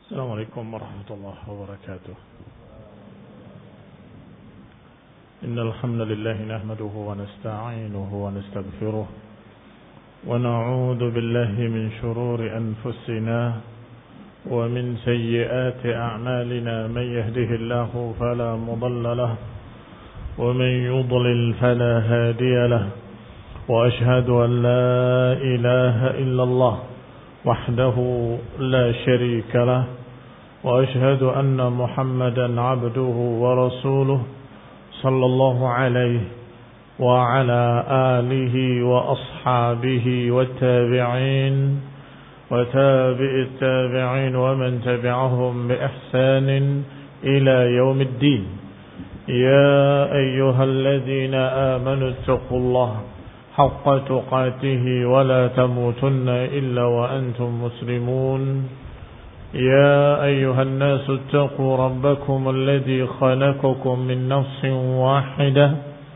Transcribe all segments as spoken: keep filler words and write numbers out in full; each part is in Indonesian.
السلام عليكم ورحمة الله وبركاته. إن الحمد لله نحمده ونستعينه ونستغفره ونعوذ بالله من شرور أنفسنا ومن سيئات أعمالنا. من يهده الله فلا مضل له ومن يضلل فلا هادي له، وأشهد أن لا إله إلا الله وحده لا شريك له، وأشهد أن محمدا عبده ورسوله صلى الله عليه وعلى آله وأصحابه والتابعين وتابع التابعين ومن تبعهم بإحسان إلى يوم الدين. يا أيها الذين آمنوا اتقوا الله حق تقاته ولا تموتن إلا وأنتم مسلمون. يا أيها الناس اتقوا ربكم الذي خلقكم من نفس واحدة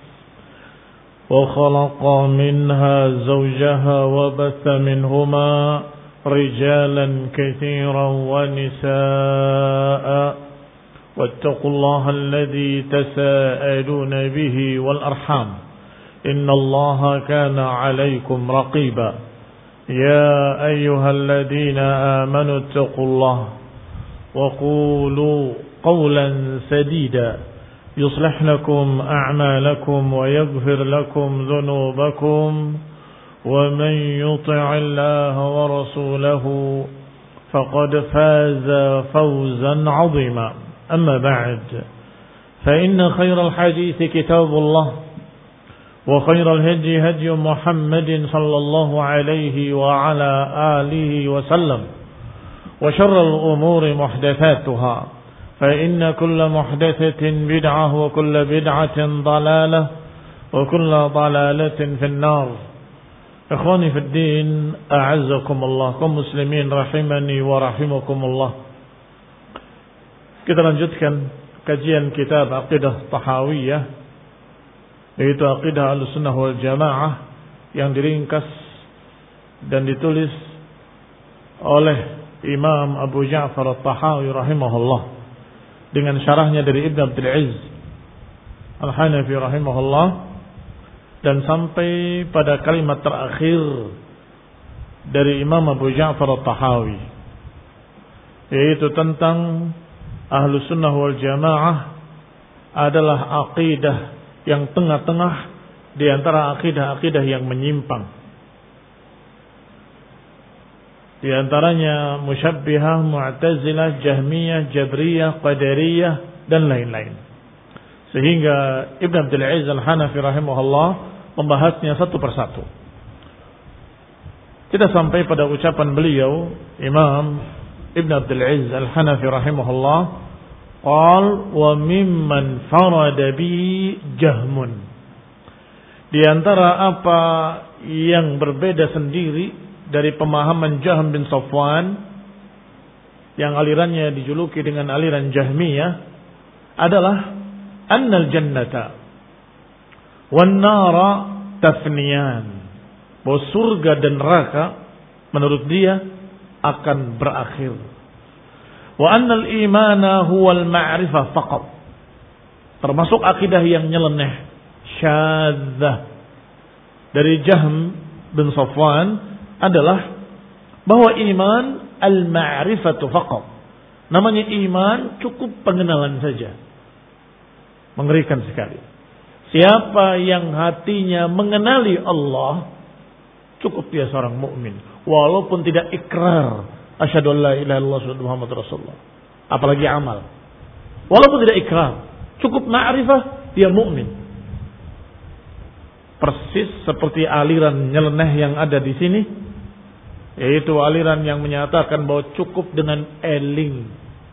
وخلق منها زوجها وبث منهما رجالا كثيرا ونساء، واتقوا الله الذي تساءلون به والأرحام إن الله كان عليكم رقيبا. يا أيها الذين آمنوا اتقوا الله وقولوا قولا سديدا يصلح لكم أعمالكم ويغفر لكم ذنوبكم، ومن يطع الله ورسوله فقد فاز فوزا عظيما. أما بعد، فإن خير الحديث كتاب الله، وخير الهدي هدي محمد صلى الله عليه وعلى آله وسلم، وشر الأمور محدثاتها، فإن كل محدثة بدعة وكل بدعة ضلالة وكل ضلالة في النار. إخواني في الدين، أعزكم الله، kaum muslimin rahimani wa rahimakumullah. Kita lanjutkan kajian kitab Aqidah Tahawiyah, yaitu Aqidah Ahlussunnah wal Jamaah, yang diringkas dan ditulis oleh Imam Abu Ja'far At-Tahawi rahimahullah dengan syarahnya dari Ibn Abdul Aziz Al-Hanafi rahimahullah, dan sampai pada kalimat terakhir dari Imam Abu Ja'far At-Tahawi, yaitu tentang Ahlussunnah wal Jamaah adalah aqidah yang tengah-tengah di antara akidah-akidah yang menyimpang. Di antaranya Musyabbihah, Mu'tazilah, Jahmiyah, Jabriyah, Qadariyah dan lain-lain. Sehingga Ibn Abdul Aziz Al-Hanafi rahimahullah membahasnya satu persatu. Kita sampai pada ucapan beliau, Imam Ibn Abdul Aziz Al-Hanafi rahimahullah, qal wa mimman farada bi Jahmun. Di antara apa yang berbeda sendiri dari pemahaman Jahm bin Safwan, yang alirannya dijuluki dengan aliran Jahmiyah, adalah annal jannata wan nara tafniyan, bahwa surga dan neraka menurut dia akan berakhir. Wa annal imana huwal ma'rifah faqat, termasuk akidah yang nyeleneh, syadzah dari Jahm bin Safwan adalah bahwa iman al-ma'rifatu faqat, namanya iman cukup pengenalan saja. Mengerikan sekali. Siapa yang hatinya mengenali Allah, cukup dia seorang mukmin, walaupun tidak ikrar asyhadu an la ilaha illallah wa Muhammad Rasulullah, apalagi amal. Walaupun tidak ikrar, cukup ma'rifah, dia mukmin. Persis seperti aliran nyeleneh yang ada di sini, yaitu aliran yang menyatakan bahwa cukup dengan eling,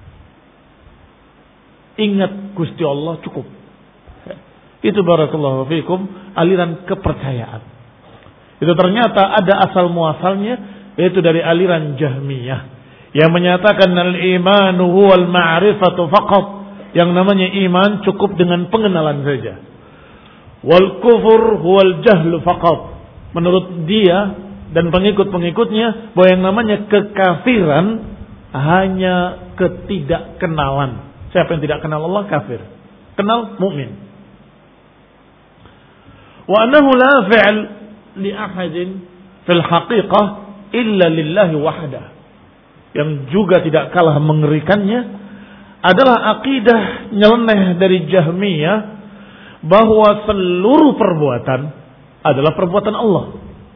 ingat Gusti Allah, cukup. Itu barakallahu fikum aliran kepercayaan. Itu ternyata ada asal muasalnya, yaitu dari aliran Jahmiyah yang menyatakan al-imanu huwal ma'rifatu faqat, yang namanya iman cukup dengan pengenalan saja. Wal kufur huwal jahlu faqat, menurut dia dan pengikut-pengikutnya bahwa yang namanya kekafiran hanya ketidakkenalan. Siapa yang tidak kenal Allah kafir. Kenal mukmin. Wa annahu la fi'l li ahadin fil haqiqah illa lillahi wahdah. Yang juga tidak kalah mengerikannya adalah akidah nyeleneh dari Jahmiyah bahwa seluruh perbuatan adalah perbuatan Allah.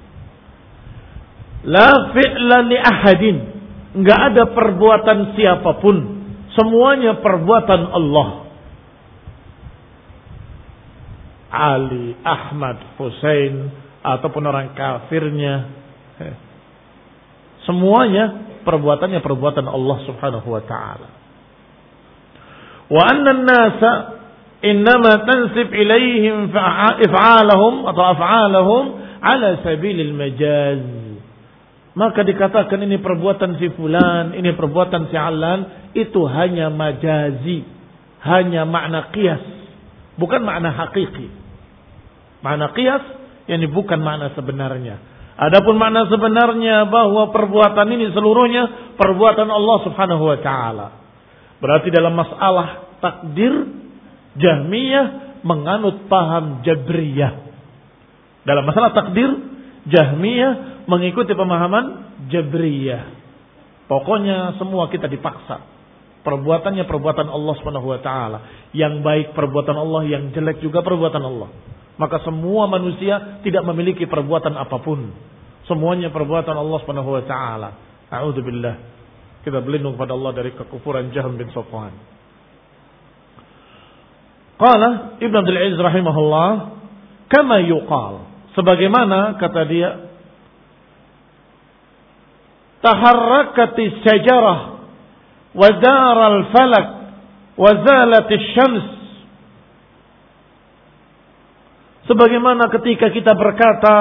La fi'la li ahadin. Enggak ada perbuatan siapapun. Semuanya perbuatan Allah. Ali, Ahmad, Husain, ataupun orang kafirnya. Semuanya perbuatannya perbuatan Allah subhanahu wa ta'ala. Wa anna an-nasa innama tansib ilaihim if'alahum atau af'alahum ala sabilil majaz. Maka dikatakan ini perbuatan si fulan, ini perbuatan si alan, itu hanya majazi, hanya makna qiyas, bukan makna hakiki. Makna qiyas yang bukan makna sebenarnya. Adapun makna sebenarnya bahwa perbuatan ini seluruhnya perbuatan Allah Subhanahu wa taala. Berarti dalam masalah takdir Jahmiyah menganut paham Jabriyah. Dalam masalah takdir Jahmiyah mengikuti pemahaman Jabriyah. Pokoknya semua kita dipaksa. Perbuatannya perbuatan Allah Subhanahu wa taala. Yang baik perbuatan Allah, yang jelek juga perbuatan Allah. Maka semua manusia tidak memiliki perbuatan apapun. Semuanya perbuatan Allah Subhanahu wa taala. A'udzubillah. Kita berlindung kepada Allah dari kekufuran Jahm bin Safwan. Qala Ibn Abdul Aziz rahimahullah, kama yuqal, sebagaimana kata dia, taharrakatis syajarah wa daral falak wa zalatis syams. Sebagaimana ketika kita berkata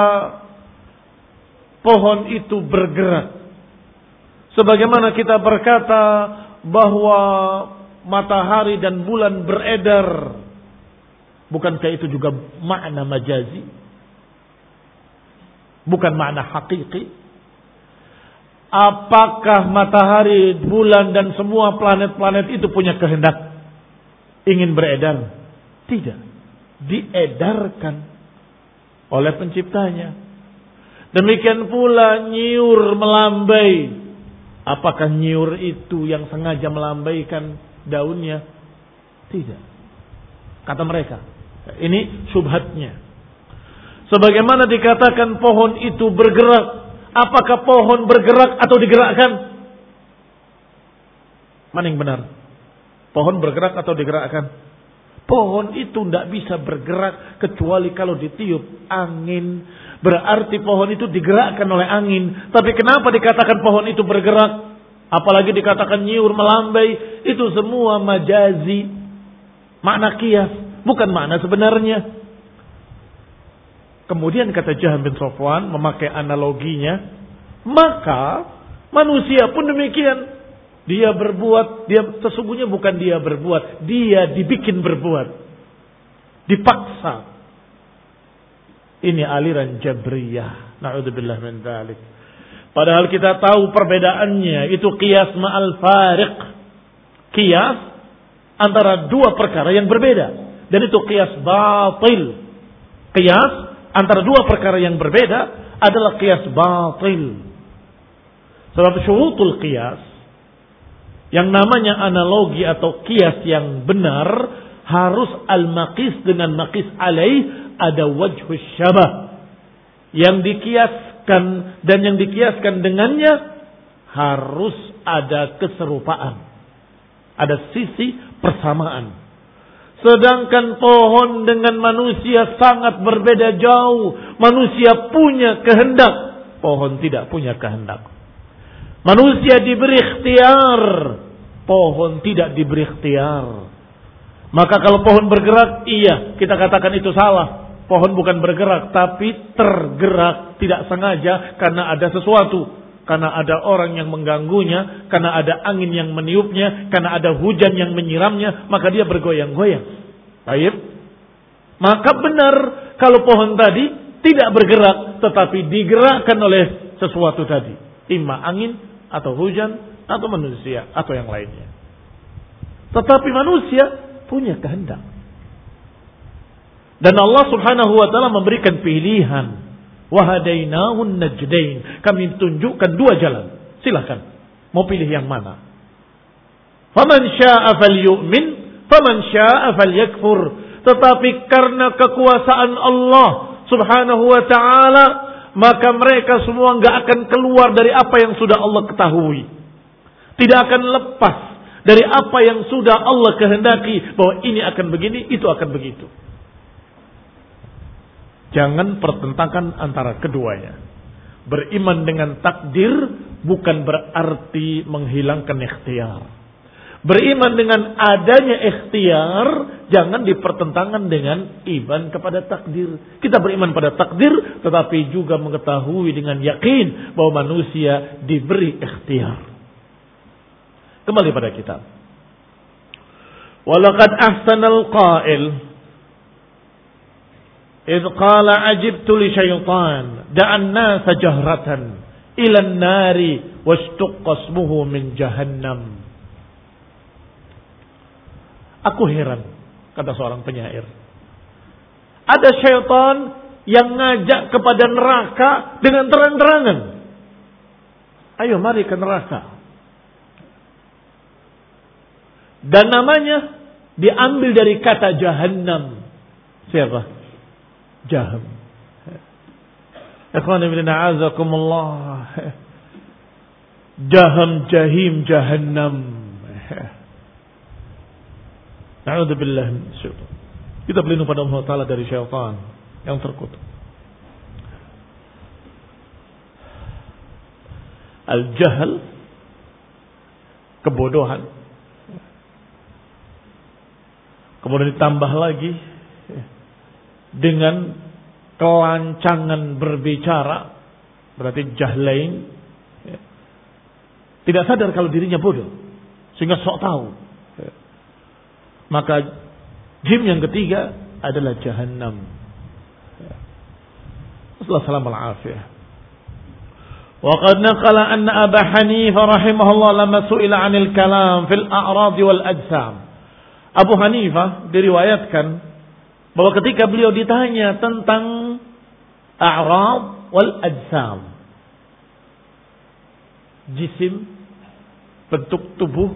pohon itu bergerak, sebagaimana kita berkata bahwa matahari dan bulan beredar, bukankah itu juga makna majazi? Bukan makna hakiki? Apakah matahari, bulan dan semua planet-planet itu punya kehendak ingin beredar? Tidak. Diedarkan oleh penciptanya. Demikian pula nyiur melambai. Apakah nyiur itu yang sengaja melambaikan daunnya? Tidak. Kata mereka. Ini syubhatnya. Sebagaimana dikatakan pohon itu bergerak. Apakah pohon bergerak atau digerakkan? Mana yang benar? Pohon bergerak atau digerakkan? Pohon itu tidak bisa bergerak kecuali kalau ditiup angin. Berarti pohon itu digerakkan oleh angin. Tapi kenapa dikatakan pohon itu bergerak? Apalagi dikatakan nyiur melambai. Itu semua majazi. Makna qiyas. Bukan makna sebenarnya. Kemudian kata Jahm bin Safwan memakai analoginya. Maka manusia pun demikian. Dia berbuat, dia sesungguhnya bukan dia berbuat, dia dibikin berbuat. Dipaksa. Ini aliran Jabriyah. Na'udzubillah min dzalik. Padahal kita tahu perbedaannya, itu qiyas ma'al fariq. Qiyas antara dua perkara yang berbeda, dan itu qiyas batil. Qiyas antara dua perkara yang berbeda adalah qiyas batil. Sebab syurutul qiyas, yang namanya analogi atau qiyas yang benar, harus al-maqis dengan maqis alaih, ada wajhus syabah. Yang dikiaskan dan yang dikiaskan dengannya harus ada keserupaan. Ada sisi persamaan. Sedangkan pohon dengan manusia sangat berbeda jauh. Manusia punya kehendak, pohon tidak punya kehendak. Manusia diberi ikhtiar, pohon tidak diberi ikhtiar. Maka kalau pohon bergerak, iya, kita katakan itu salah. Pohon bukan bergerak, tapi tergerak tidak sengaja karena ada sesuatu. Karena ada orang yang mengganggunya, karena ada angin yang meniupnya, karena ada hujan yang menyiramnya, maka dia bergoyang-goyang. Baik. Maka benar kalau pohon tadi tidak bergerak, tetapi digerakkan oleh sesuatu tadi. Imma angin, atau hujan, atau manusia atau yang lainnya. Tetapi manusia punya kehendak. Dan Allah Subhanahu wa taala memberikan pilihan. Wa hadainahun najdain. Kami tunjukkan dua jalan. Silakan. Mau pilih yang mana? Faman syaa'a falyu'min, faman syaa'a falyakfur. Tetapi karena kekuasaan Allah Subhanahu wa taala, maka mereka semua enggak akan keluar dari apa yang sudah Allah ketahui. Tidak akan lepas dari apa yang sudah Allah kehendaki, bahwa ini akan begini, itu akan begitu. Jangan pertentangkan antara keduanya. Beriman dengan takdir bukan berarti menghilangkan ikhtiar. Beriman dengan adanya ikhtiar jangan dipertentangkan dengan iman kepada takdir. Kita beriman pada takdir tetapi juga mengetahui dengan yakin bahwa manusia diberi ikhtiar. Kembali pada kitab. Walaqad ahsanal qail idh qala ajibtu li syaitan da'an nasa jahratan ila an-nari wastaqqa ismuhu min jahannam. Aku heran, kata seorang penyair. Ada syaitan yang ngajak kepada neraka dengan terang-terangan. Ayo mari ke neraka. Dan namanya diambil dari kata jahannam. Siapa? Jaham. Ikhwan ibn a'azakumullah. Jaham, jahim, jahannam. Na'udzubillah min syaitan. Kita berlindung pada Allah Ta'ala dari syaitan yang terkutuk. Al-jahal, kebodohan. Kemudian ditambah lagi dengan kelancangan berbicara, berarti jahlain, tidak sadar kalau dirinya bodoh sehingga sok tahu. Maka jim yang ketiga adalah jahannam. Assalamualaikum warahmatullahi wabarakatuh. Wa qad naqala anna Abu Hanifah rahimahullah lamma su'ila 'anil kalam fil a'rad wal ajsam. Abu Hanifah diriwayatkan bahwa ketika beliau ditanya tentang a'rad wal ajsam, jisim, bentuk tubuh,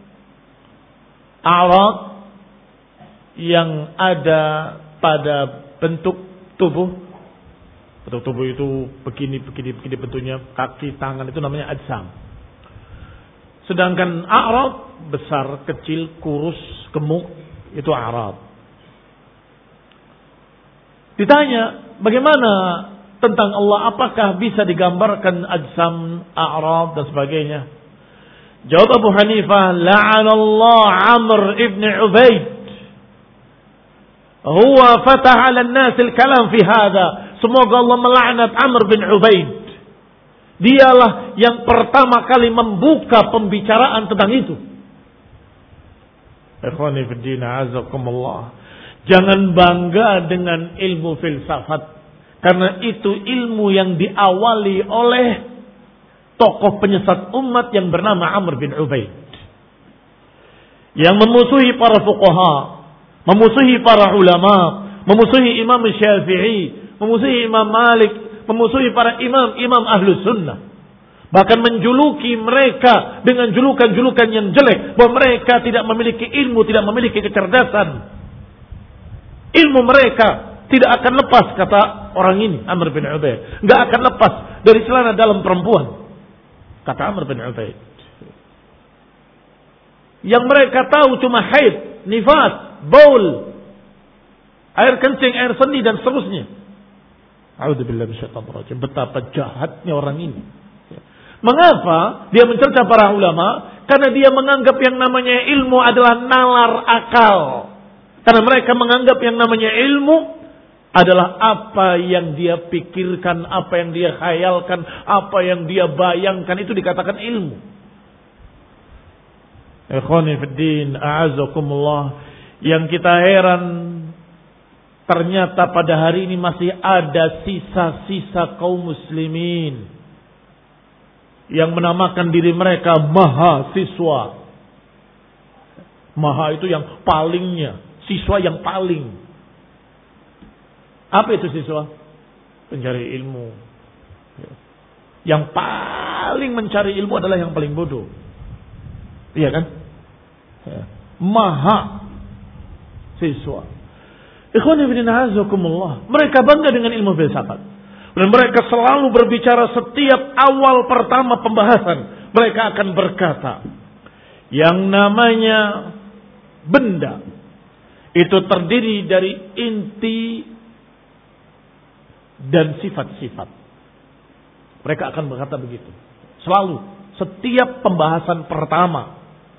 a'rad yang ada pada bentuk tubuh. Bentuk tubuh itu begini, begini, begini bentuknya, kaki, tangan, itu namanya ajsam. Sedangkan a'rad, besar, kecil, kurus, gemuk, itu a'rad. Ditanya, bagaimana tentang Allah, apakah bisa digambarkan ajsam, a'rad dan sebagainya? Jawab Abu Hanifah, la'anallah Amr ibn Ubaid. Huwa fatah 'ala an-nas al-kalam fi hadha. Semoga Allah melaknat Amr bin Ubaid. Dialah yang pertama kali membuka pembicaraan tentang itu. Ikhwani fi din, azakumullah. Jangan bangga dengan ilmu filsafat, karena itu ilmu yang diawali oleh tokoh penyesat umat yang bernama Amr bin Ubaid, yang memusuhi para fuqaha, memusuhi para ulama, memusuhi Imam Syafi'i, memusuhi Imam Malik, memusuhi para imam-imam ahlu sunnah. Bahkan menjuluki mereka dengan julukan-julukan yang jelek, bahwa mereka tidak memiliki ilmu, tidak memiliki kecerdasan. Ilmu mereka tidak akan lepas, kata orang ini, Amr bin Ubaid, nggak akan lepas dari celana dalam perempuan, kata Amr bin Ubaid. Yang mereka tahu cuma haid, nifas, baul, air kencing, air sendi dan seterusnya. A'udzubillahi minasyaitonir rajim. Betapa jahatnya orang ini. Mengapa dia mencerca para ulama? Karena dia menganggap yang namanya ilmu adalah nalar akal. Karena mereka menganggap yang namanya ilmu adalah apa yang dia pikirkan, apa yang dia khayalkan, apa yang dia bayangkan, itu dikatakan ilmu. Ikhwani fid din, a'azakumullah. Yang kita heran, ternyata pada hari ini masih ada sisa-sisa kaum muslimin yang menamakan diri mereka mahasiswa. Maha itu yang palingnya, siswa yang paling. Apa itu siswa? Pencari ilmu. Yang paling mencari ilmu adalah yang paling bodoh. Iya kan? Maha siswa. Ikhwan fillah azakumullah. Mereka bangga dengan ilmu filsafat. Dan mereka selalu berbicara setiap awal pertama pembahasan. Mereka akan berkata, yang namanya benda itu terdiri dari inti dan sifat-sifat. Mereka akan berkata begitu. Selalu, setiap pembahasan pertama.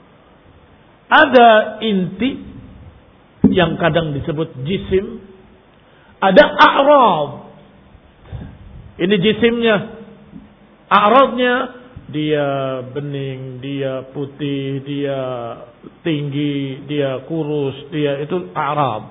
Ada inti yang kadang disebut jisim. Ada a'rad. Ini jisimnya. A'radnya, dia bening, dia putih, dia tinggi, dia kurus, dia itu a'rad.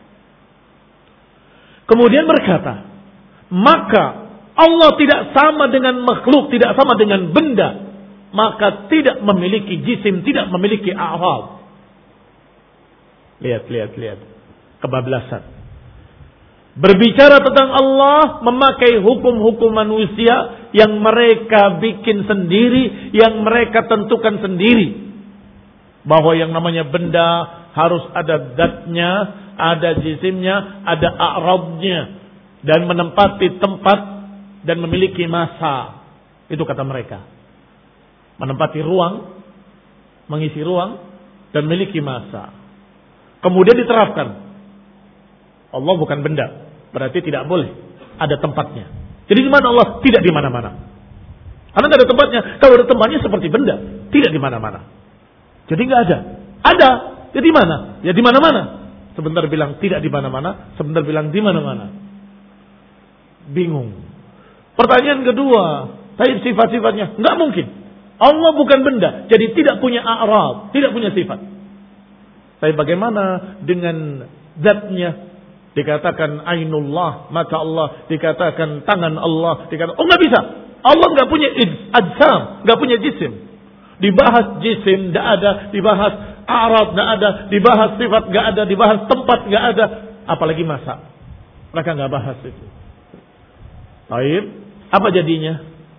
Kemudian berkata, maka Allah tidak sama dengan makhluk, tidak sama dengan benda, maka tidak memiliki jisim, tidak memiliki a'rad. Lihat, lihat, lihat. Kebablasan. Berbicara tentang Allah, memakai hukum-hukum manusia yang mereka bikin sendiri, yang mereka tentukan sendiri. Bahwa yang namanya benda harus ada zatnya, ada jisimnya, ada a'radnya, dan menempati tempat dan memiliki massa. Itu kata mereka. Menempati ruang, mengisi ruang, dan memiliki massa. Kemudian diterapkan. Allah bukan benda, berarti tidak boleh ada tempatnya. Jadi di mana Allah? Tidak di mana-mana. Karena tidak ada tempatnya. Kalau ada tempatnya seperti benda, tidak di mana-mana. Jadi nggak ada. Ada, ya di mana? Ya di mana-mana. Sebentar bilang tidak di mana-mana, sebentar bilang di mana-mana. Bingung. Pertanyaan kedua, tapi sifat-sifatnya nggak mungkin. Allah bukan benda, jadi tidak punya a'rad, tidak punya sifat. Tapi bagaimana dengan zatnya? Dikatakan ainullah, mata Allah, dikatakan tangan Allah, dikatakan oh nggak bisa. Allah nggak punya ajsam, nggak punya jisim. Dibahas jisim nggak ada, dibahas a'rad nggak ada, dibahas sifat nggak ada, dibahas tempat nggak ada, apalagi masa. Mereka nggak bahas itu. Baik, apa jadinya?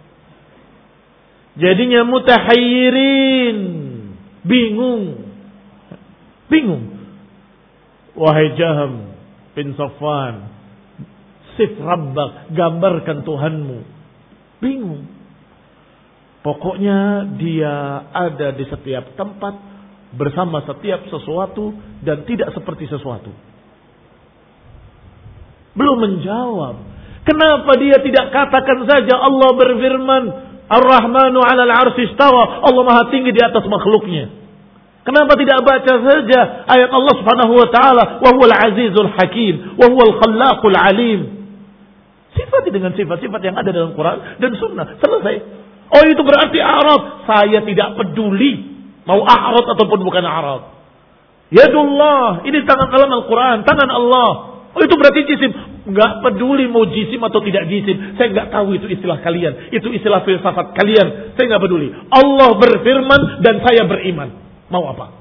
Jadinya mutahayyirin, bingung, bingung. Wahai Jaham bin Safwan, sif rabbak, gambarkan Tuhanmu. Bingung. Pokoknya dia ada di setiap tempat, bersama setiap sesuatu, dan tidak seperti sesuatu. Belum menjawab. Kenapa dia tidak katakan saja Allah berfirman, Ar-Rahmanu 'alal 'arsy istawa, Allah Maha tinggi di atas makhluknya. Kenapa tidak baca saja ayat Allah Subhanahu wa taala, wa huwal azizul hakim, wa huwal khallaqul alim. Sifat dengan sifat-sifat yang ada dalam Quran dan Sunnah. Selesai. Oh itu berarti a'rad. Saya tidak peduli mau a'rad ataupun bukan a'rad. Yadullah, ini tangan dalam Al-Quran, tangan Allah. Oh itu berarti jisim. Enggak peduli mau jisim atau tidak jisim. Saya enggak tahu itu istilah kalian. Itu istilah filsafat kalian. Saya enggak peduli. Allah berfirman dan saya beriman. Mau apa?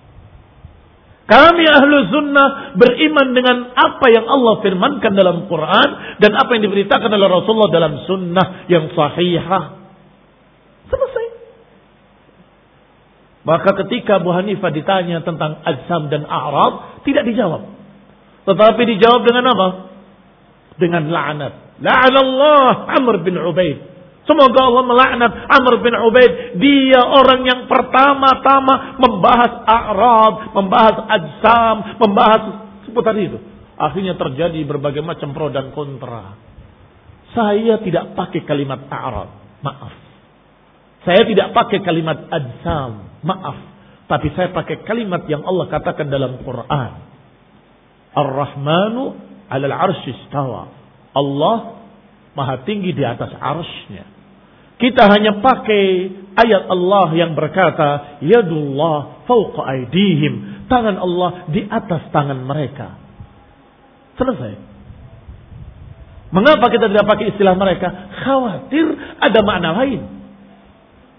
Kami ahlu sunnah beriman dengan apa yang Allah firmankan dalam Quran dan apa yang diberitakan oleh Rasulullah dalam sunnah yang sahihah. Selesai. Maka ketika Abu Hanifah ditanya tentang ajsam dan a'rad, tidak dijawab. Tetapi dijawab dengan apa? Dengan la'nat. La'anallah Amr bin Ubaid. Semoga Allah melaknat Amr bin Ubaid. Dia orang yang pertama-tama membahas a'rad, membahas ajsam, membahas seputar itu. Akhirnya terjadi berbagai macam pro dan kontra. Saya tidak pakai kalimat a'rad, maaf. Saya tidak pakai kalimat ajsam, maaf. Tapi saya pakai kalimat yang Allah katakan dalam Quran. Ar-Rahmanu 'alal 'arsy istawa. Allah Maha tinggi di atas arsy-Nya. Kita hanya pakai ayat Allah yang berkata, Yadullah fawqa aydihim. Tangan Allah di atas tangan mereka. Selesai. Mengapa kita tidak pakai istilah mereka? Khawatir ada makna lain.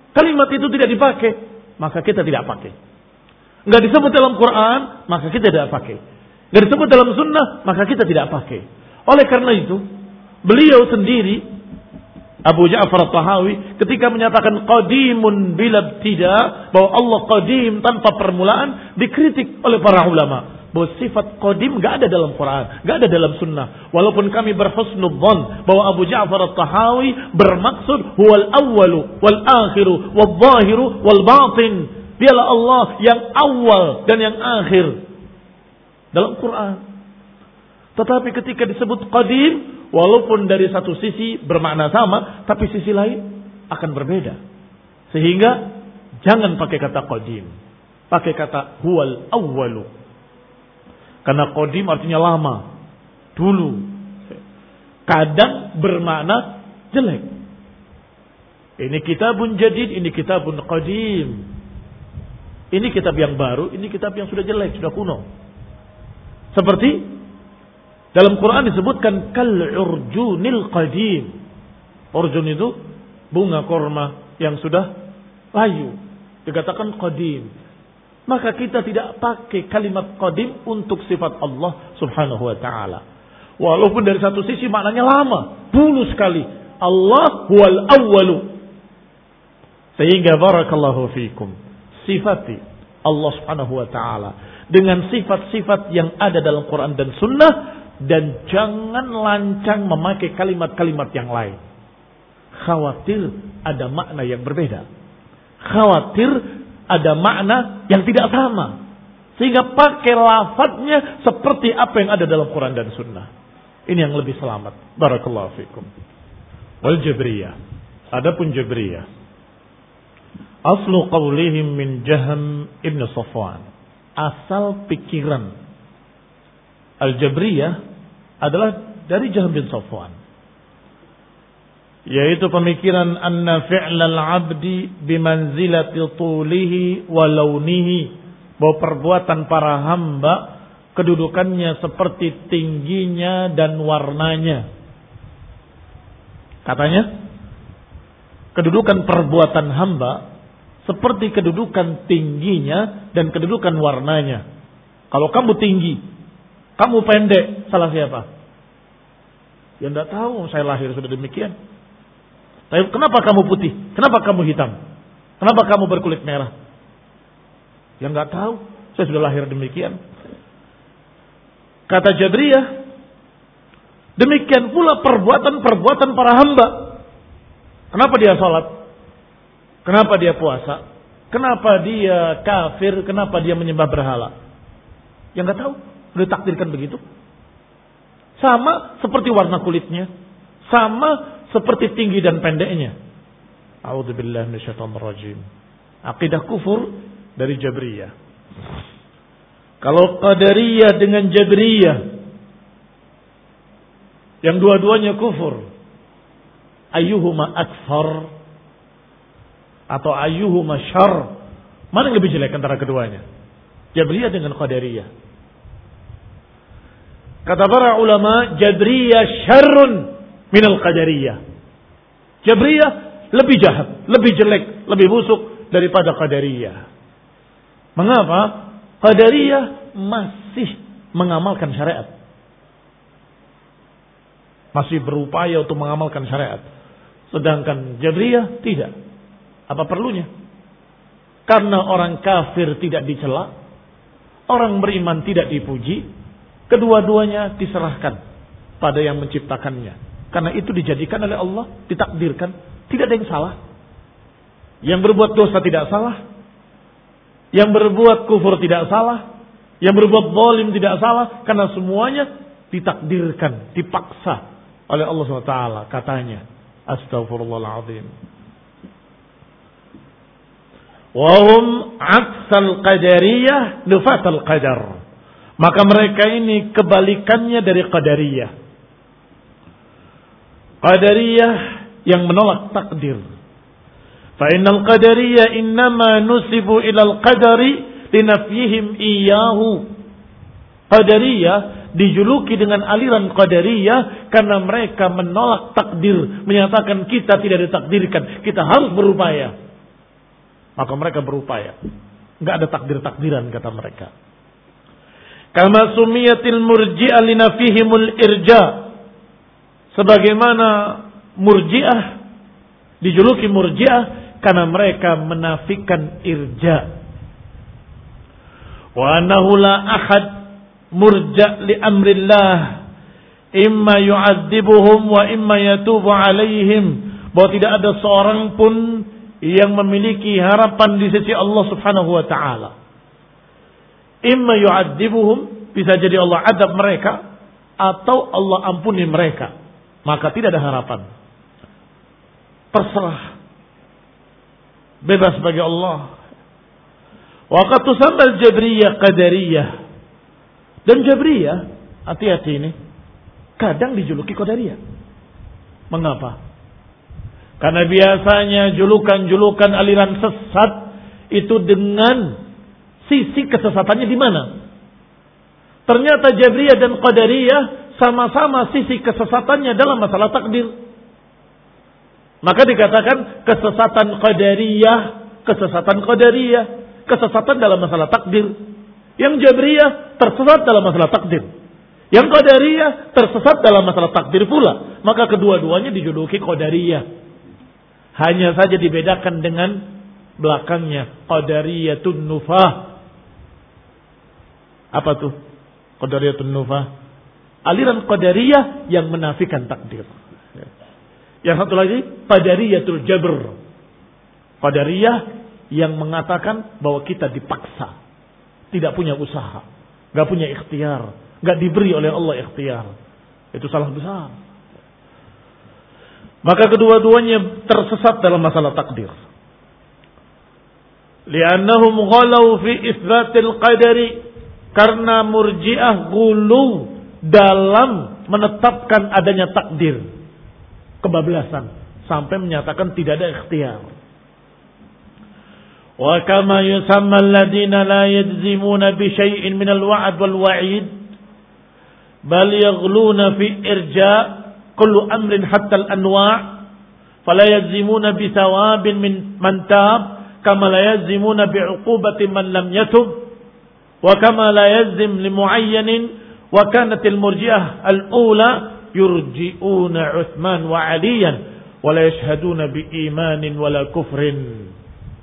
kalimat itu tidak dipakai, maka kita tidak pakai. Enggak disebut dalam Quran, maka kita tidak pakai. Enggak disebut dalam sunnah, maka kita tidak pakai. Oleh karena itu, beliau sendiri Abu Ja'far At-Tahawi ketika menyatakan qadimun bila ibtida, bahwa Allah qadim tanpa permulaan, dikritik oleh para ulama bahwa sifat qadim enggak ada dalam Quran, enggak ada dalam sunnah. Walaupun kami berhusnudzon bahwa Abu Ja'far At-Tahawi bermaksud huwal awwalu wal akhiru wal zahiru wal batin. Dialah Allah yang awal dan yang akhir dalam Quran. Tetapi ketika disebut qadim, walaupun dari satu sisi bermakna sama, tapi sisi lain akan berbeda. Sehingga jangan pakai kata qadim, pakai kata huwal awwalu. Karena qadim artinya lama, dulu. Kadang bermakna jelek. Ini kitabun jadid, ini kitabun qadim. Ini kitab yang baru, ini kitab yang sudah jelek, sudah kuno. Seperti dalam Quran disebutkan kal urjunil qadim. Urjun itu bunga korma yang sudah layu, dikatakan qadim. Maka kita tidak pakai kalimat qadim untuk sifat Allah Subhanahu wa taala. Walaupun dari satu sisi maknanya lama, dulu sekali. Allah huwal awwalu. Sehingga barakallahu fikum, sifati Allah Subhanahu wa taala dengan sifat-sifat yang ada dalam Quran dan Sunnah, dan jangan lancang memakai kalimat-kalimat yang lain. Khawatir ada makna yang berbeda. Khawatir ada makna yang tidak sama. Sehingga pakai lafadznya seperti apa yang ada dalam Quran dan Sunnah. Ini yang lebih selamat. Barakallahu fikum. Wal Jabriyah. Adapun Jabriyah, aslu qawlihim min Jahm ibn Safwan. Asal pikiran Al-Jabriyah adalah dari Jahm bin Safwan, yaitu pemikiran anna fi'lal abdi bimanzilati tulihi wa launihi, bahwa perbuatan para hamba kedudukannya seperti tingginya dan warnanya. Katanya kedudukan perbuatan hamba seperti kedudukan tingginya dan kedudukan warnanya. Kalau kamu tinggi, kamu pendek, salah siapa? Ya tidak tahu, saya lahir sudah demikian. Tapi kenapa kamu putih? Kenapa kamu hitam? Kenapa kamu berkulit merah? Ya nggak tahu, saya sudah lahir demikian. Kata Jabriyah, demikian pula perbuatan-perbuatan para hamba. Kenapa dia salat? Kenapa dia puasa? Kenapa dia kafir? Kenapa dia menyembah berhala? Ya nggak tahu, sudah takdirkan begitu. Sama seperti warna kulitnya, sama seperti tinggi dan pendeknya. A'udzubillahi minasyaitonir rajim. Akidah kufur dari Jabriyah. Kalau Qadariyah dengan Jabriyah, yang dua-duanya kufur, ayyuhuma akfar atau ayyuhuma syarr, mana yang lebih jelek antara keduanya? Jabriyah dengan Qadariyah. Kata para ulama, Jabriyah syarrun minal Qadariyah. Jabriyah lebih jahat, lebih jelek, lebih busuk daripada Qadariyah. Mengapa? Qadariyah masih mengamalkan syariat, masih berupaya untuk mengamalkan syariat. Sedangkan Jabriyah tidak. Apa perlunya? Karena orang kafir tidak dicela, orang beriman tidak dipuji, kedua-duanya diserahkan pada yang menciptakannya. Karena itu dijadikan oleh Allah, ditakdirkan, tidak ada yang salah. Yang berbuat dosa tidak salah, yang berbuat kufur tidak salah, yang berbuat zalim tidak salah, karena semuanya ditakdirkan, dipaksa oleh Allah subhanahu wa taala. Katanya, astaghfirullahaladzim. Wahum aksal qadariyah nufatal qadar. Maka mereka ini kebalikannya dari Qadariyah. Qadariyah yang menolak takdir. Fa innal qadariyah innama nusibu ilal qadari linafyihim iyahu. Qadariyah dijuluki dengan aliran Qadariyah karena mereka menolak takdir, menyatakan kita tidak ditakdirkan, kita harus berupaya. Maka mereka berupaya. Enggak ada takdir-takdiran kata mereka. Kama sumiyatil murji'ah linafihimul irja. Sebagaimana murji'ah dijuluki murji'ah karena mereka menafikan irja. Wa annahu la ahad murja' li amrillah imma yu'adzibuhum wa imma yatubu alaihim. Bahwa tidak ada seorang pun yang memiliki harapan di sisi Allah Subhanahu wa taala. Imma yu'adzibuhum, bisa jadi Allah adab mereka atau Allah ampuni mereka. Maka tidak ada harapan. Terserah. Bebas bagi Allah. Wa qad tusamma al-jabriyah qadariyah. Dan jabriyah, hati-hati ini, kadang dijuluki qadariyah. Mengapa? Karena biasanya julukan-julukan aliran sesat itu dengan sisi kesesatannya di mana? Ternyata Jabriyah dan Qadariyah sama-sama sisi kesesatannya dalam masalah takdir. Maka dikatakan kesesatan Qadariyah, kesesatan Qadariyah, kesesatan dalam masalah takdir. Yang Jabriyah tersesat dalam masalah takdir. Yang Qadariyah tersesat dalam masalah takdir pula. Maka kedua-duanya dijuluki Qadariyah. Hanya saja dibedakan dengan belakangnya. Qadariyatun nufah. Apa tuh? Qadariyatun nufah. Aliran Qadariyah yang menafikan takdir. Yang satu lagi, Qadariyatul jabr. Qadariyah yang mengatakan bahwa kita dipaksa. Tidak punya usaha. Gak punya ikhtiar. Gak diberi oleh Allah ikhtiar. Itu salah besar. Maka kedua-duanya tersesat dalam masalah takdir. Li'annahum ghalau fi isbatil qadari. Karena murji'ah gulu dalam menetapkan adanya takdir. Kebablasan. Sampai menyatakan tidak ada ikhtiar. Wa kama yusamma alladhina la yajzimuna bi syai'in minal wa'ad wal wa'id. Bal yaghluna fi irja' kullu amrin hatta al-anwa' fala yajzimuna bi thawabin min man tab kama la yajzimuna bi 'uqubati man lam yatub wa kama la yajzim li mu'ayyanin wa kanat al-murji'ah al-ula yurji'una Uthman wa Aliyan wa la yashhaduna bi imanin wala kufrin.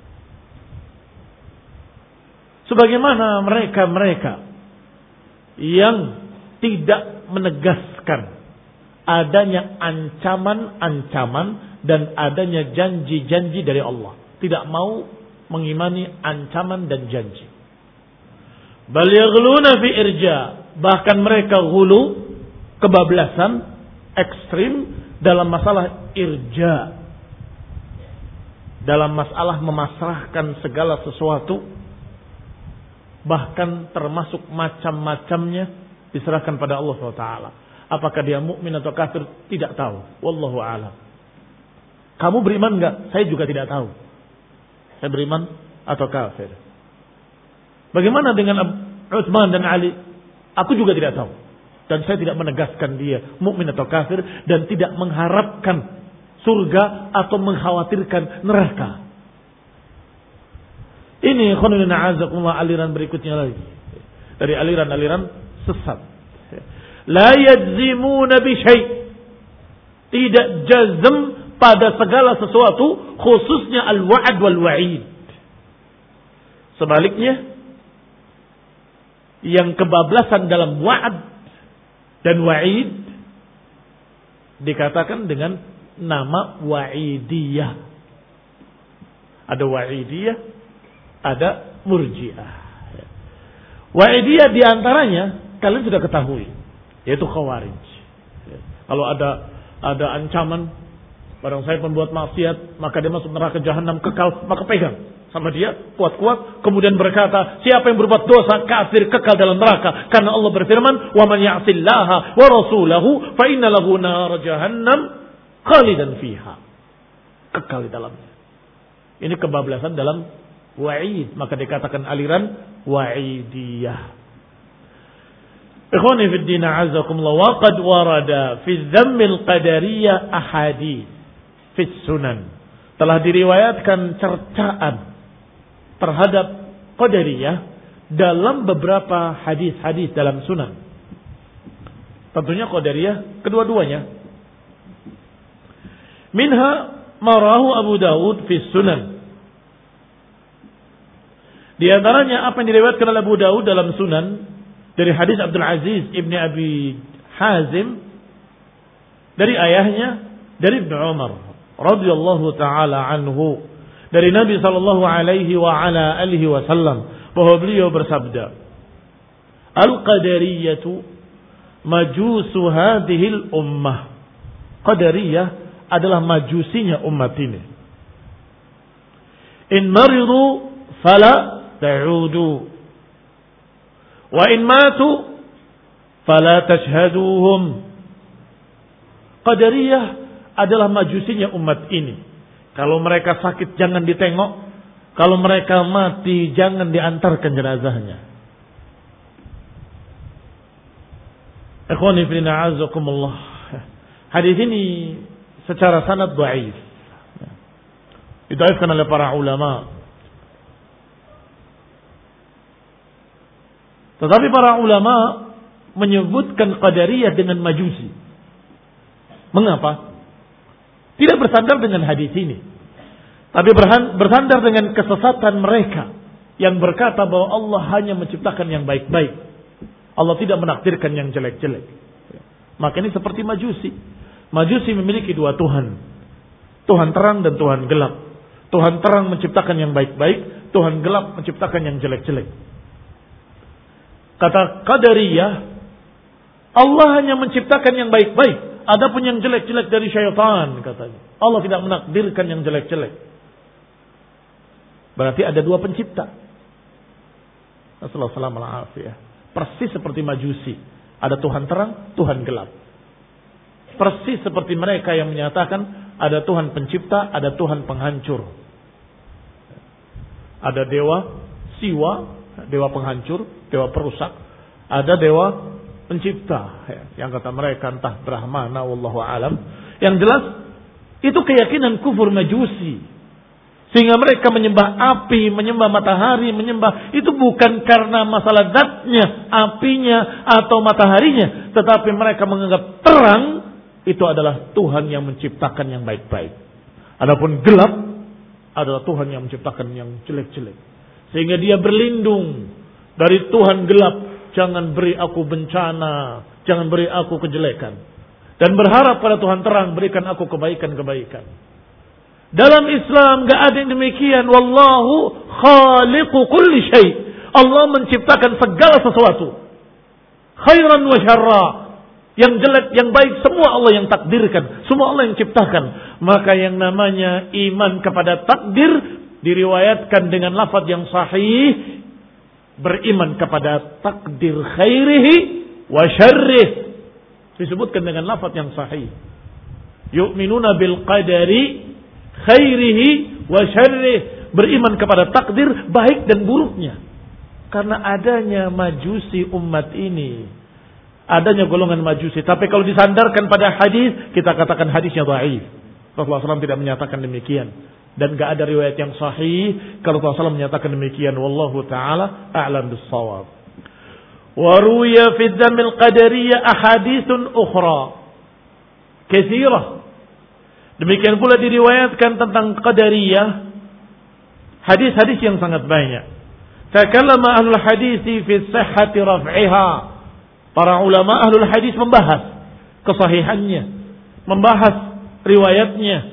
Sebagaimana mereka-mereka yang tidak menegaskan adanya ancaman-ancaman dan adanya janji-janji dari Allah. Tidak mau mengimani ancaman dan janji. Bal yaghluna fi irja. Bahkan mereka ghulu, kebablasan, ekstrim dalam masalah irja. Dalam masalah memasrahkan segala sesuatu. Bahkan termasuk macam-macamnya diserahkan pada Allah subhanahu wa taala. Apakah dia mukmin atau kafir? Tidak tahu. Wallahu a'lam. Kamu beriman enggak? Saya juga tidak tahu. Saya beriman atau kafir. Bagaimana dengan Utsman dan Ali? Aku juga tidak tahu. Dan saya tidak menegaskan dia mukmin atau kafir dan tidak mengharapkan surga atau mengkhawatirkan neraka. Ini khonuna a'azakumullah aliran berikutnya lagi. Dari aliran-aliran sesat. La yajzimuna bi syai'. Tidak jazm pada segala sesuatu, khususnya al-wa'd wal wa'id. Sebaliknya, yang kebablasan dalam wa'd dan wa'id dikatakan dengan nama wa'idiyah. Ada wa'idiyah, ada murji'ah. Wa'idiyah diantaranya kalian sudah ketahui, yaitu khawarij. Kalau ada ada ancaman, barang saya pembuat maksiat, maka dia masuk neraka jahanam kekal, maka pegang sama dia kuat-kuat, kemudian berkata, siapa yang berbuat dosa kafir kekal dalam neraka, karena Allah berfirman, wa man ya'sillaha wa rasulahu fa inna lahu nar jahannam khalidan fiha. Kekal di dalamnya. Ini kebablasan dalam wa'id, maka dikatakan aliran wa'idiyah. Ikhwani fi din a'azakumullah, wa qad warada fi dhammil qadariyah ahadits fi sunan. Telah diriwayatkan cercaan terhadap Qadariyah dalam beberapa hadis-hadis dalam sunan. Tentunya Qadariyah kedua-duanya. Minha marahu Abu Dawud fi sunan. Di antaranya apa yang diriwayatkan oleh Abu Dawud dalam sunan dari hadis Abdul Aziz ibni Abi Hazim dari ayahnya dari Ibnu Umar radhiyallahu taala anhu dari Nabi sallallahu alaihi wa ala alihi wasallam bahwa beliau bersabda, Al-Qadariyatu majusu hadhil ummah. Qadariyah adalah majusinya umat ini. In maridu fala ta'udu wa in matu fala tashhaduhum. Qadariyah adalah majusinya umat ini. Kalau mereka sakit jangan ditengok, kalau mereka mati jangan diantarkan jenazahnya. Ikhwani fillah azakumullah. Hadis ini secara sanad dhaif. Didhaifkan oleh para ulama. Tetapi para ulama menyebutkan Qadariyah dengan majusi. Mengapa? Tidak bersandar dengan hadis ini. Tapi bersandar dengan kesesatan mereka yang berkata bahwa Allah hanya menciptakan yang baik-baik. Allah tidak menakdirkan yang jelek-jelek. Maka ini seperti majusi. Majusi memiliki dua Tuhan. Tuhan terang dan Tuhan gelap. Tuhan terang menciptakan yang baik-baik. Tuhan gelap menciptakan yang jelek-jelek. Kata Qadariyah, Allah hanya menciptakan yang baik-baik. Adapun yang jelek-jelek dari syaitan, katanya. Allah tidak menakdirkan yang jelek-jelek. Berarti ada dua pencipta. Assalamualaikum warahmatullahi wabarakatuh. Persis seperti majusi. Ada Tuhan terang, Tuhan gelap. Persis seperti mereka yang menyatakan ada Tuhan pencipta, ada Tuhan penghancur. Ada dewa Siwa, dewa penghancur, dewa perusak. Ada dewa pencipta, yang kata mereka entah Brahmana, wallahu alam. Yang jelas itu keyakinan kufur majusi, sehingga mereka menyembah api, menyembah matahari, menyembah itu bukan karena masalah zatnya, apinya atau mataharinya, tetapi mereka menganggap terang itu adalah Tuhan yang menciptakan yang baik-baik. Adapun gelap adalah Tuhan yang menciptakan yang jelek-jelek, sehingga dia berlindung dari Tuhan gelap. Jangan beri aku bencana, jangan beri aku kejelekan. Dan berharap pada Tuhan terang, berikan aku kebaikan-kebaikan. Dalam Islam gak ada yang demikian. Wallahu khaliqu kulli syai'. Allah menciptakan segala sesuatu. Khairan wa syarra. Yang jelek, yang baik, semua Allah yang takdirkan. Semua Allah yang ciptakan. Maka yang namanya iman kepada takdir diriwayatkan dengan lafaz yang sahih. Beriman kepada takdir khairihi wa syarrih. Disebutkan dengan lafaz yang sahih. Yu'minuna bil qadari khairihi wa syarrih. Beriman kepada takdir baik dan buruknya. Karena adanya majusi umat ini. Adanya golongan majusi. Tapi kalau disandarkan pada hadis, kita katakan hadisnya dhaif. Rasulullah shallallahu alaihi wasallam tidak menyatakan demikian. Dan gak ada riwayat yang sahih kalau Rasulullah shallallahu alaihi wasallam menyatakan demikian. Wallahu ta'ala a'lam bis-shawab. Wa ruya fi dzamil qadariyah ahaditsun ukhra katsirah. Demikian pula diriwayatkan tentang qadariyah hadis-hadis yang sangat banyak. Takallama ahlul hadis fi sihhati raf'iha. Para ulama ahlul hadis membahas kesahihannya, membahas riwayatnya.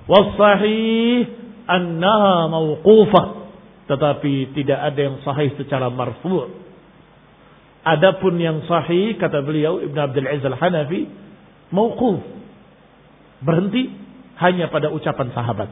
Was-sahih annaha mauqufah, tetapi tidak ada yang sahih secara marfu'. Adapun yang sahih kata beliau Ibnu Abdul Aziz Al-Hanafi mauquf, berhenti hanya pada ucapan sahabat.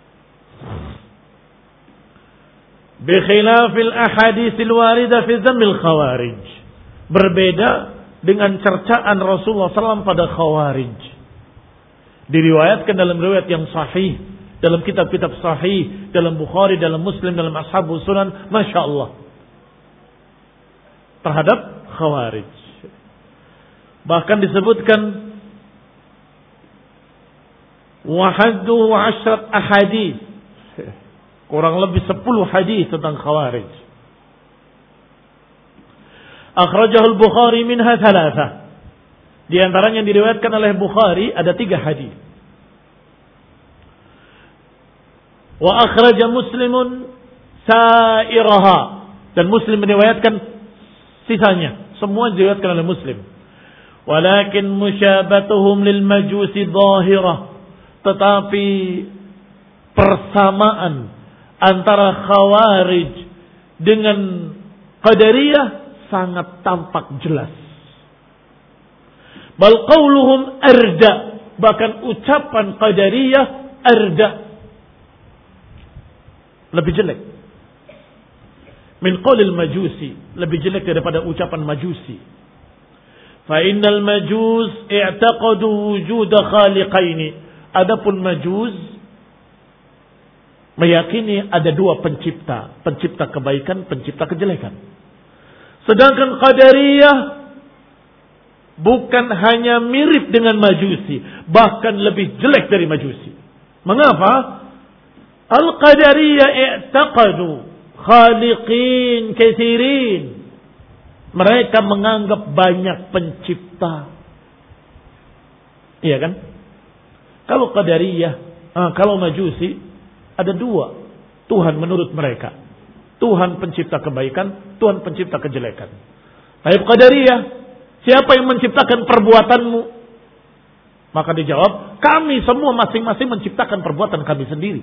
Bi khilafil ahaditsil waridah fi dhammil khawarij, berbeda dengan cercaan Rasulullah sallallahu alaihi wasallam pada khawarij. Diriwayatkan dalam riwayat yang sahih, dalam kitab-kitab sahih, dalam Bukhari, dalam Muslim, dalam Ashabus Sunan, Masya Allah, terhadap Khawarij. Bahkan disebutkan wahadduhu ashrat ahadith, Kurang lebih sepuluh hadis tentang Khawarij. Akhrajahul Bukhari minha thalatha. Di antaranya yang diriwayatkan oleh Bukhari ada tiga hadis. Wa akhraja Muslimun sairaha, dan Muslim meriwayatkan sisanya. Semua diriwayatkan oleh Muslim. Walakin musyabatuhum lil majusi zahirah. Tetapi persamaan antara Khawarij dengan Qadariyah sangat tampak jelas. Bal qauluhum arda, bahkan ucapan Qadariyah arda, lebih jelek. Min qaulil majusi, lebih jelek daripada ucapan majusi. Fa innal majus i'taqadu wujud khaliqaini. Adapun majus meyakini ada dua pencipta, pencipta kebaikan, pencipta kejelekan. Sedangkan Qadariyah bukan hanya mirip dengan majusi, bahkan lebih jelek dari majusi. Mengapa? Al-Qadariyah i'taqadu khaliqin katsirin. Mereka menganggap banyak pencipta. Iya kan? Kalau Qadariyah, ah, kalau majusi, ada dua Tuhan menurut mereka. Tuhan pencipta kebaikan, Tuhan pencipta kejelekan. Tapi Qadariyah, siapa yang menciptakan perbuatanmu? Maka dijawab, kami semua masing-masing menciptakan perbuatan kami sendiri.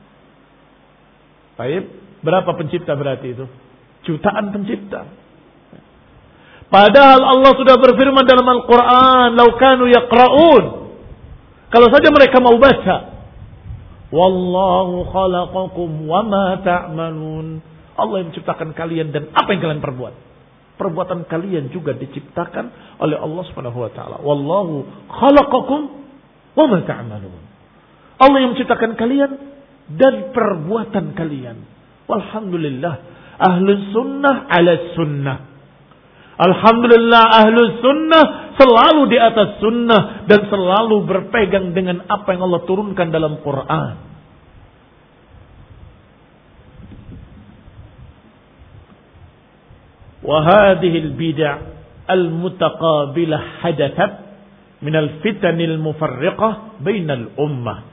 Baik, berapa pencipta berarti itu? Jutaan pencipta. Padahal Allah sudah berfirman dalam Al-Quran, "Lau kanu yaqra'un." Kalau saja mereka mau baca, "Wallahu khalaqakum wa ma ta'malun." Allah yang menciptakan kalian dan apa yang kalian perbuat. Perbuatan kalian juga diciptakan oleh Allah Subhanahu wa taala. Wallahu khalaqakum wa ma ta'malun. Allah yang menciptakan kalian dan perbuatan kalian. Walhamdulillah, ahlus sunnah ala sunnah. Alhamdulillah, ahlus sunnah selalu di atas sunnah dan selalu berpegang dengan apa yang Allah turunkan dalam Quran. Wa hadhihi al-bid'ah al-mutaqabilah hadathat min al-fitanil mufarriqah bainal ummah.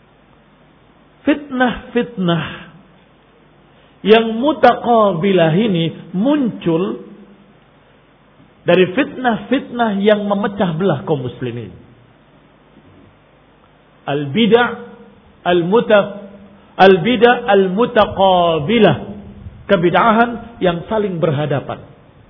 Fitnah-fitnah yang mutaqabilah ini muncul dari fitnah-fitnah yang memecah belah kaum muslimin. Al-bid'ah al-mutaq al-bid'ah al-mutaqabilah, kebid'ahan yang saling berhadapan.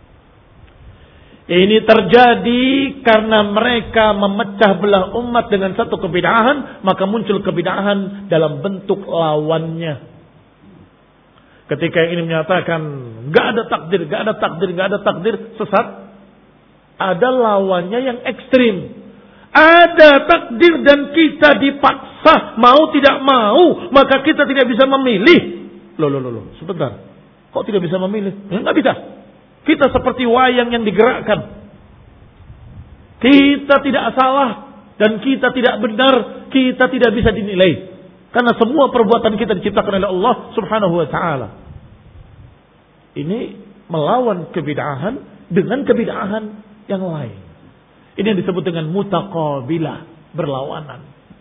Ini terjadi karena mereka memecah belah umat dengan satu kebid'ahan, maka muncul kebid'ahan dalam bentuk lawannya. Ketika yang ini menyatakan enggak ada takdir, enggak ada takdir, enggak ada takdir, sesat. Ada lawannya yang ekstrim. Ada takdir dan kita dipaksa mau tidak mau, maka kita tidak bisa memilih. Loh, loh, loh, loh. Sebentar. Kok tidak bisa memilih? Ya, enggak bisa. Kita seperti wayang yang digerakkan. Kita tidak salah dan kita tidak benar, kita tidak bisa dinilai. Karena semua perbuatan kita diciptakan oleh Allah Subhanahu wa taala. Ini melawan kebid'ahan dengan kebid'ahan yang lain. Ini yang disebut dengan mutaqabilah, berlawanan.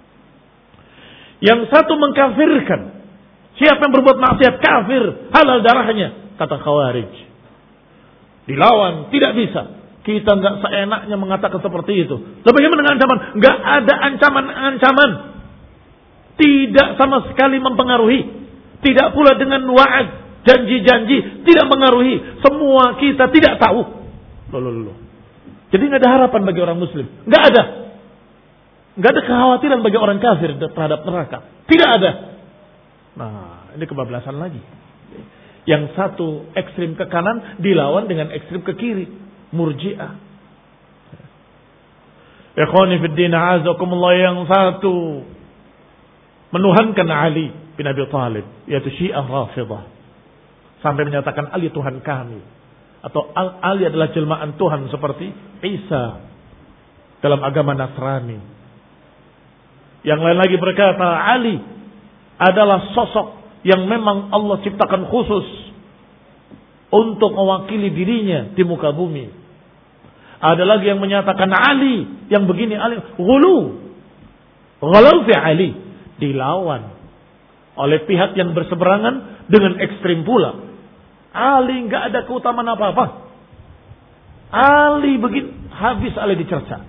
Yang satu mengkafirkan. Siapa yang berbuat maksiat kafir, halal darahnya, kata Khawarij. Dilawan, tidak bisa. Kita enggak seenaknya mengatakan seperti itu. Lalu bagaimana dengan ancaman? Enggak ada ancaman-ancaman. Tidak sama sekali mempengaruhi. Tidak pula dengan wa'ad, janji-janji, tidak mengaruhi. Semua kita tidak tahu. Loh, loh, loh. Jadi nggak ada harapan bagi orang muslim. Nggak ada. Nggak ada kekhawatiran bagi orang kafir terhadap neraka. Tidak ada. Nah, ini kebablasan lagi. Yang satu ekstrim ke kanan dilawan dengan ekstrim ke kiri. Murji'ah. Ikhwani fiddin a'azakumullah, yang satu menuhankan Ali bin Abi Thalib, yaitu Syiah Rafidah. Sampai menyatakan Ali Tuhan kami. Atau Ali adalah jelmaan Tuhan seperti Isa dalam agama Nasrani. Yang lain lagi berkata Ali adalah sosok yang memang Allah ciptakan khusus untuk mewakili dirinya di muka bumi. Ada lagi yang menyatakan Ali yang begini Ali ghulu. Ghalau fi Ali dilawan oleh pihak yang berseberangan dengan ekstrim pula. Ali enggak ada keutamaan apa-apa. Ali begini, habis Ali dicerca.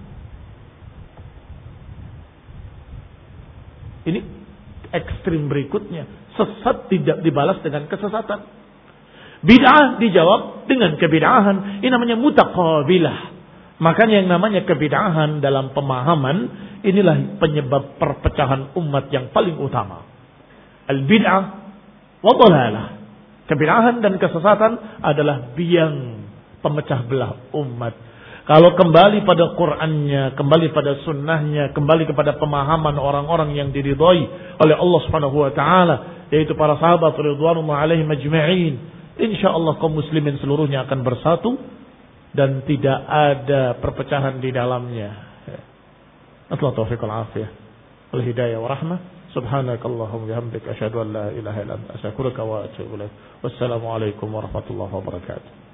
Ini ekstrim berikutnya. Sesat tidak dibalas dengan kesesatan. Bid'ah dijawab dengan kebid'ahan. Ini namanya mutaqabilah. Makanya yang namanya kebid'ahan dalam pemahaman, inilah penyebab perpecahan umat yang paling utama. Al-bid'ah wa dhalalah. Kebid'ahan dan kesesatan adalah biang pemecah belah umat. Kalau kembali pada Qur'annya, kembali pada sunnahnya, kembali kepada pemahaman orang-orang yang diridhai oleh Allah Subhanahu wa taala, yaitu para sahabat radhiyallahu alaihim ajma'in, insyaallah kaum muslimin seluruhnya akan bersatu dan tidak ada perpecahan di dalamnya. Assalamualaikum warahmatullahi wabarakatuh. Wal hidayah wa rahmah. Subhanakallahumma bihamdika asyhadu an la ilaha illa anta astaghfiruka wa atubu ilaik. Wassalamu alaikum warahmatullahi wabarakatuh.